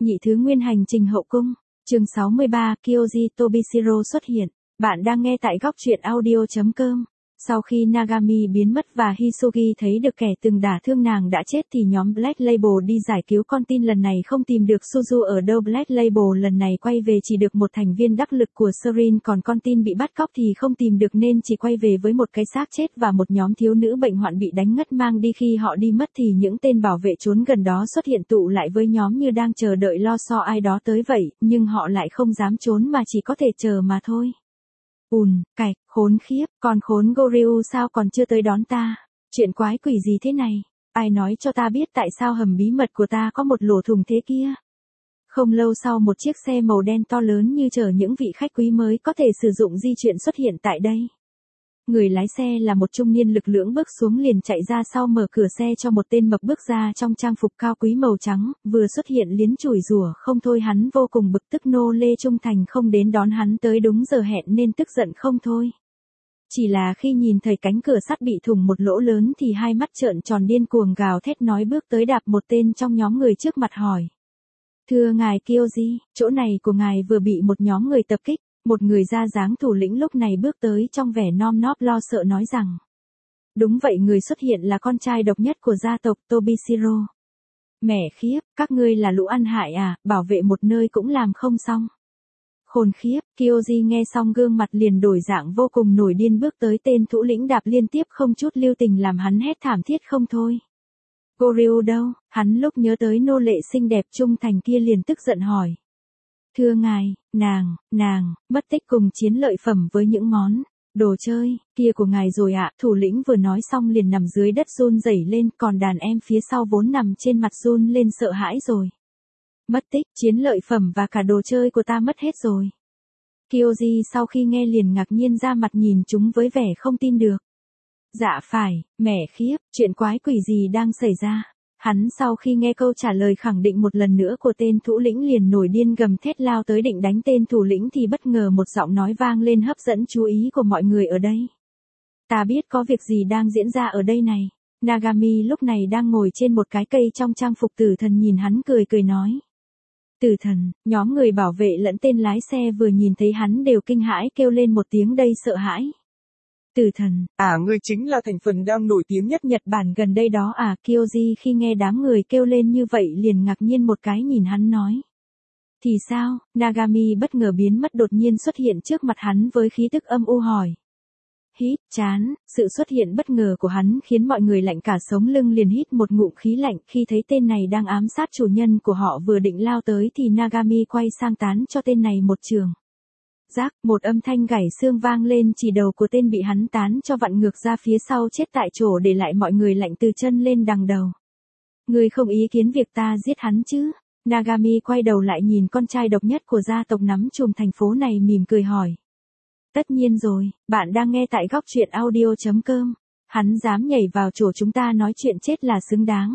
Nhị thứ nguyên hành trình hậu cung. Chương 63, Kyoji Tobishiro xuất hiện. Bạn đang nghe tại góc truyện audio.com. Sau khi Nagami biến mất và Hisugi thấy được kẻ từng đả thương nàng đã chết thì nhóm Black Label đi giải cứu con tin lần này không tìm được Suzu ở đâu. Black Label lần này quay về chỉ được một thành viên đắc lực của Serin, còn con tin bị bắt cóc thì không tìm được nên chỉ quay về với một cái xác chết và một nhóm thiếu nữ bệnh hoạn bị đánh ngất mang đi. Khi họ đi mất thì những tên bảo vệ trốn gần đó xuất hiện tụ lại với nhóm như đang chờ đợi lo so ai đó tới vậy, nhưng họ lại không dám trốn mà chỉ có thể chờ mà thôi. Cạch, khốn khiếp, còn khốn Goryu sao còn chưa tới đón ta? Chuyện quái quỷ gì thế này? Ai nói cho ta biết tại sao hầm bí mật của ta có một lỗ thủng thế kia? Không lâu sau một chiếc xe màu đen to lớn như chở những vị khách quý mới có thể sử dụng di chuyển xuất hiện tại đây. Người lái xe là một trung niên lực lưỡng bước xuống liền chạy ra sau mở cửa xe cho một tên mập bước ra trong trang phục cao quý màu trắng, vừa xuất hiện liến chửi rủa không thôi. Hắn vô cùng bực tức nô lê trung thành không đến đón hắn tới đúng giờ hẹn nên tức giận không thôi. Chỉ là khi nhìn thấy cánh cửa sắt bị thủng một lỗ lớn thì hai mắt trợn tròn điên cuồng gào thét nói bước tới đạp một tên trong nhóm người trước mặt hỏi. Thưa ngài Kyoji, chỗ này của ngài vừa bị một nhóm người tập kích. Một người da dáng thủ lĩnh lúc này bước tới trong vẻ nom nóp lo sợ nói rằng. Đúng vậy, người xuất hiện là con trai độc nhất của gia tộc Tobishiro. Mẹ khiếp, các ngươi là lũ ăn hại à, bảo vệ một nơi cũng làm không xong. Khốn khiếp, Kyoji nghe xong gương mặt liền đổi dạng vô cùng nổi điên bước tới tên thủ lĩnh đạp liên tiếp không chút lưu tình làm hắn hét thảm thiết không thôi. Goryu đâu? Hắn lúc nhớ tới nô lệ xinh đẹp trung thành kia liền tức giận hỏi. Thưa ngài, nàng, mất tích cùng chiến lợi phẩm với những món đồ chơi kia của ngài rồi ạ. Thủ lĩnh vừa nói xong liền nằm dưới đất run rẩy lên, còn đàn em phía sau vốn nằm trên mặt run lên sợ hãi rồi. Mất tích, chiến lợi phẩm và cả đồ chơi của ta mất hết rồi. Kyoji sau khi nghe liền ngạc nhiên ra mặt nhìn chúng với vẻ không tin được. Dạ phải, mẹ khiếp, chuyện quái quỷ gì đang xảy ra? Hắn sau khi nghe câu trả lời khẳng định một lần nữa của tên thủ lĩnh liền nổi điên gầm thét lao tới định đánh tên thủ lĩnh thì bất ngờ một giọng nói vang lên hấp dẫn chú ý của mọi người ở đây. Ta biết có việc gì đang diễn ra ở đây này. Nagami lúc này đang ngồi trên một cái cây trong trang phục tử thần nhìn hắn cười nói. Tử thần, nhóm người bảo vệ lẫn tên lái xe vừa nhìn thấy hắn đều kinh hãi kêu lên một tiếng đầy sợ hãi. Tử thần, ngươi chính là thành phần đang nổi tiếng nhất Nhật Bản gần đây đó à? Kyoji khi nghe đám người kêu lên như vậy liền ngạc nhiên một cái nhìn hắn nói. Thì sao? Nagami bất ngờ biến mất đột nhiên xuất hiện trước mặt hắn với khí tức âm u hỏi. Hít, chán, sự xuất hiện bất ngờ của hắn khiến mọi người lạnh cả sống lưng liền hít một ngụm khí lạnh khi thấy tên này đang ám sát chủ nhân của họ vừa định lao tới thì Nagami quay sang tán cho tên này một trường. Rác, một âm thanh gãy xương vang lên chỉ đầu của tên bị hắn tán cho vặn ngược ra phía sau chết tại chỗ để lại mọi người lạnh từ chân lên đằng đầu. Ngươi không ý kiến việc ta giết hắn chứ? Nagami quay đầu lại nhìn con trai độc nhất của gia tộc nắm chùm thành phố này mỉm cười hỏi. Tất nhiên rồi, bạn đang nghe tại góc truyện audio.com. Hắn dám nhảy vào chỗ chúng ta nói chuyện chết là xứng đáng.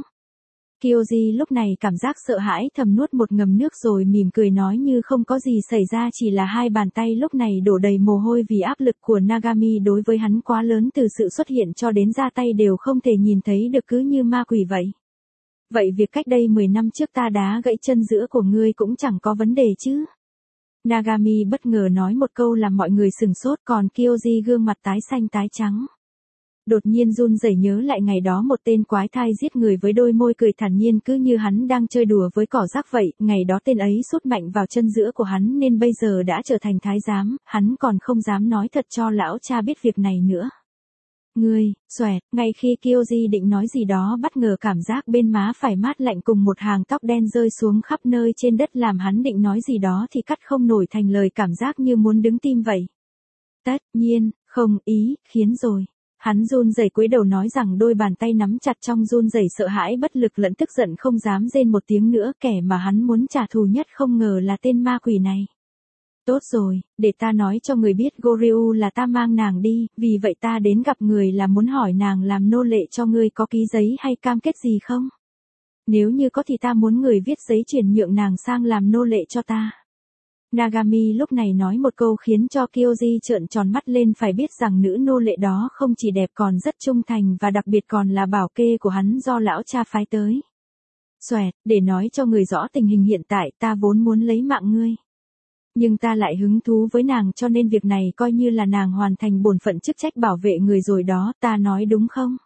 Kyoji lúc này cảm giác sợ hãi thầm nuốt một ngụm nước rồi mỉm cười nói như không có gì xảy ra, chỉ là hai bàn tay lúc này đổ đầy mồ hôi vì áp lực của Nagami đối với hắn quá lớn, từ sự xuất hiện cho đến ra tay đều không thể nhìn thấy được cứ như ma quỷ vậy. Vậy việc cách đây 10 năm trước ta đá gãy chân giữa của ngươi cũng chẳng có vấn đề chứ? Nagami bất ngờ nói một câu làm mọi người sửng sốt, còn Kyoji gương mặt tái xanh tái trắng. Đột nhiên run rẩy nhớ lại ngày đó một tên quái thai giết người với đôi môi cười thản nhiên cứ như hắn đang chơi đùa với cỏ rác vậy, ngày đó tên ấy sút mạnh vào chân giữa của hắn nên bây giờ đã trở thành thái giám, hắn còn không dám nói thật cho lão cha biết việc này nữa. Ngươi, xoẹt, ngay khi Kyoji định nói gì đó bất ngờ cảm giác bên má phải mát lạnh cùng một hàng tóc đen rơi xuống khắp nơi trên đất làm hắn định nói gì đó thì cắt không nổi thành lời, cảm giác như muốn đứng tim vậy. Tất nhiên, không ý, khiến rồi. Hắn run rẩy cúi đầu nói rằng đôi bàn tay nắm chặt trong run rẩy sợ hãi bất lực lẫn tức giận không dám rên một tiếng nữa, kẻ mà hắn muốn trả thù nhất không ngờ là tên ma quỷ này. Tốt rồi, để ta nói cho người biết Goryu là ta mang nàng đi, vì vậy ta đến gặp người là muốn hỏi nàng làm nô lệ cho ngươi có ký giấy hay cam kết gì không? Nếu như có thì ta muốn người viết giấy chuyển nhượng nàng sang làm nô lệ cho ta. Nagami lúc này nói một câu khiến cho Kyoji trợn tròn mắt lên, phải biết rằng nữ nô lệ đó không chỉ đẹp còn rất trung thành và đặc biệt còn là bảo kê của hắn do lão cha phái tới. Xoẹt, để nói cho người rõ tình hình hiện tại, ta vốn muốn lấy mạng ngươi. Nhưng ta lại hứng thú với nàng cho nên việc này coi như là nàng hoàn thành bổn phận chức trách bảo vệ người rồi đó, ta nói đúng không?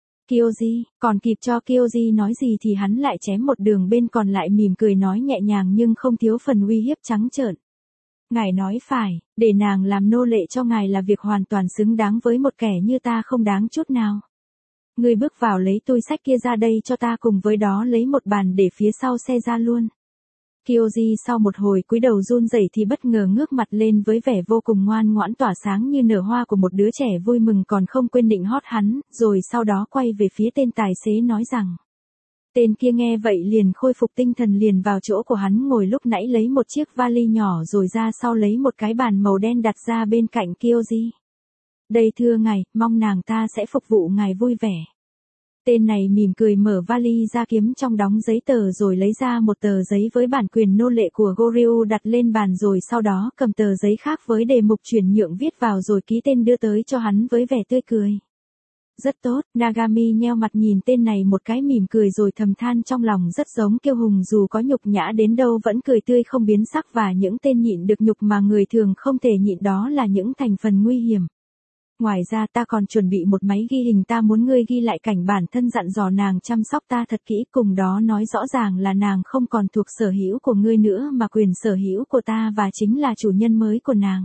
Kyoji, còn kịp cho Kyoji nói gì thì hắn lại chém một đường bên còn lại mỉm cười nói nhẹ nhàng nhưng không thiếu phần uy hiếp trắng trợn. Ngài nói phải, để nàng làm nô lệ cho ngài là việc hoàn toàn xứng đáng với một kẻ như ta không đáng chút nào. Ngươi bước vào lấy túi sách kia ra đây cho ta cùng với đó lấy một bàn để phía sau xe ra luôn. Kyoji sau một hồi cúi đầu run rẩy thì bất ngờ ngước mặt lên với vẻ vô cùng ngoan ngoãn tỏa sáng như nở hoa của một đứa trẻ vui mừng còn không quên định hót hắn, rồi sau đó quay về phía tên tài xế nói rằng. Tên kia nghe vậy liền khôi phục tinh thần liền vào chỗ của hắn ngồi lúc nãy lấy một chiếc vali nhỏ rồi ra sau lấy một cái bàn màu đen đặt ra bên cạnh Kyoji. Đây thưa ngài, mong nàng ta sẽ phục vụ ngài vui vẻ. Tên này mỉm cười mở vali ra kiếm trong đóng giấy tờ rồi lấy ra một tờ giấy với bản quyền nô lệ của Goryu đặt lên bàn rồi sau đó cầm tờ giấy khác với đề mục chuyển nhượng viết vào rồi ký tên đưa tới cho hắn với vẻ tươi cười. Rất tốt, Nagami nheo mặt nhìn tên này một cái mỉm cười rồi thầm than trong lòng rất giống Kiêu Hùng dù có nhục nhã đến đâu vẫn cười tươi không biến sắc và những tên nhịn được nhục mà người thường không thể nhịn đó là những thành phần nguy hiểm. Ngoài ra ta còn chuẩn bị một máy ghi hình ta muốn ngươi ghi lại cảnh bản thân dặn dò nàng chăm sóc ta thật kỹ cùng đó nói rõ ràng là nàng không còn thuộc sở hữu của ngươi nữa mà quyền sở hữu của ta và chính là chủ nhân mới của nàng.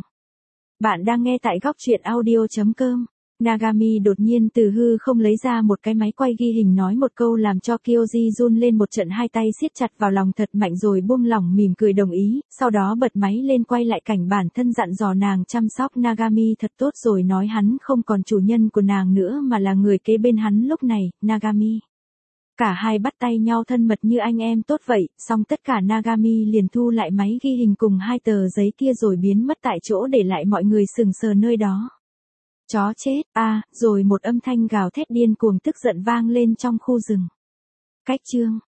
Bạn đang nghe tại góc truyện audio.com. Nagami đột nhiên từ hư không lấy ra một cái máy quay ghi hình nói một câu làm cho Kyoji run lên một trận hai tay siết chặt vào lòng thật mạnh rồi buông lỏng mỉm cười đồng ý, sau đó bật máy lên quay lại cảnh bản thân dặn dò nàng chăm sóc Nagami thật tốt rồi nói hắn không còn chủ nhân của nàng nữa mà là người kế bên hắn lúc này, Nagami. Cả hai bắt tay nhau thân mật như anh em tốt vậy, xong tất cả Nagami liền thu lại máy ghi hình cùng hai tờ giấy kia rồi biến mất tại chỗ để lại mọi người sững sờ nơi đó. Chó chết, rồi một âm thanh gào thét điên cuồng tức giận vang lên trong khu rừng. Cách chương